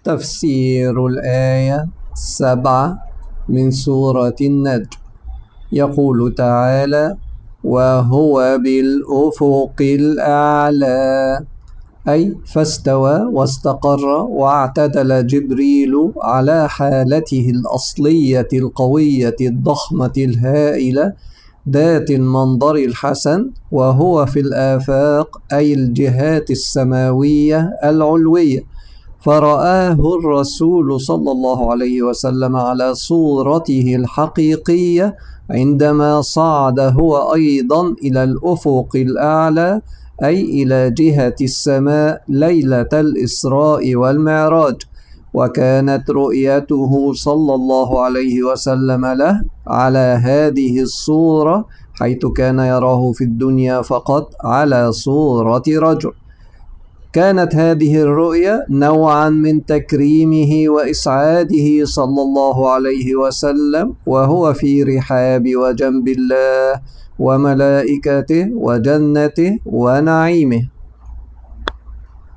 تفسير الآية 7 من سورة النجم. يقول تعالى: وهو بالأفق الأعلى، أي فاستوى واستقر واعتدل جبريل على حالته الأصلية القوية الضخمة الهائلة ذات المنظر الحسن، وهو في الآفاق أي الجهات السماوية العلوية. فرآه الرسول صلى الله عليه وسلم على صورته الحقيقية عندما صعد هو أيضا إلى الأفق الأعلى، أي إلى جهة السماء ليلة الإسراء والمعراج. وكانت رؤيته صلى الله عليه وسلم له على هذه الصورة، حيث كان يراه في الدنيا فقط على صورة رجل. كانت هذه الرؤيا نوعا من تكريمه وإسعاده صلى الله عليه وسلم وهو في رحاب وجنب الله وملائكته وجنته ونعيمه.